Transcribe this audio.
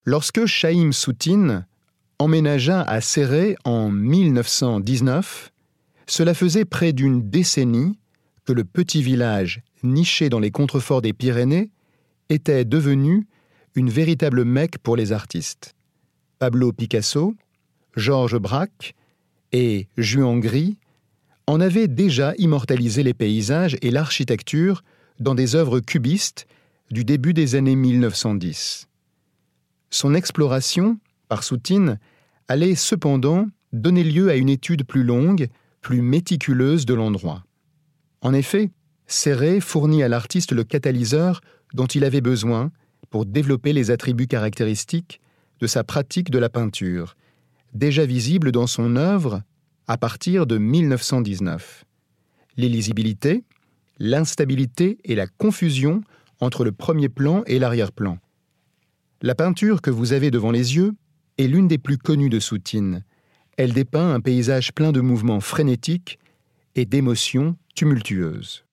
Lorsque Chaim Soutine emménagea à Céret en 1919, cela faisait près d'une décennie que le petit village niché dans les contreforts des Pyrénées était devenu une véritable Mecque pour les artistes. Pablo Picasso, Georges Braque et Juan Gris en avaient déjà immortalisé les paysages et l'architecture dans des œuvres cubistes du début des années 1910. Son exploration, par Soutine, allait cependant donner lieu à une étude plus longue, plus méticuleuse de l'endroit. En effet, Céret fournit à l'artiste le catalyseur dont il avait besoin pour développer les attributs caractéristiques de sa pratique de la peinture, déjà visible dans son œuvre à partir de 1919. L'illisibilité, l'instabilité et la confusion entre le premier plan et l'arrière-plan. La peinture que vous avez devant les yeux est l'une des plus connues de Soutine. Elle dépeint un paysage plein de mouvements frénétiques et d'émotions tumultueuses.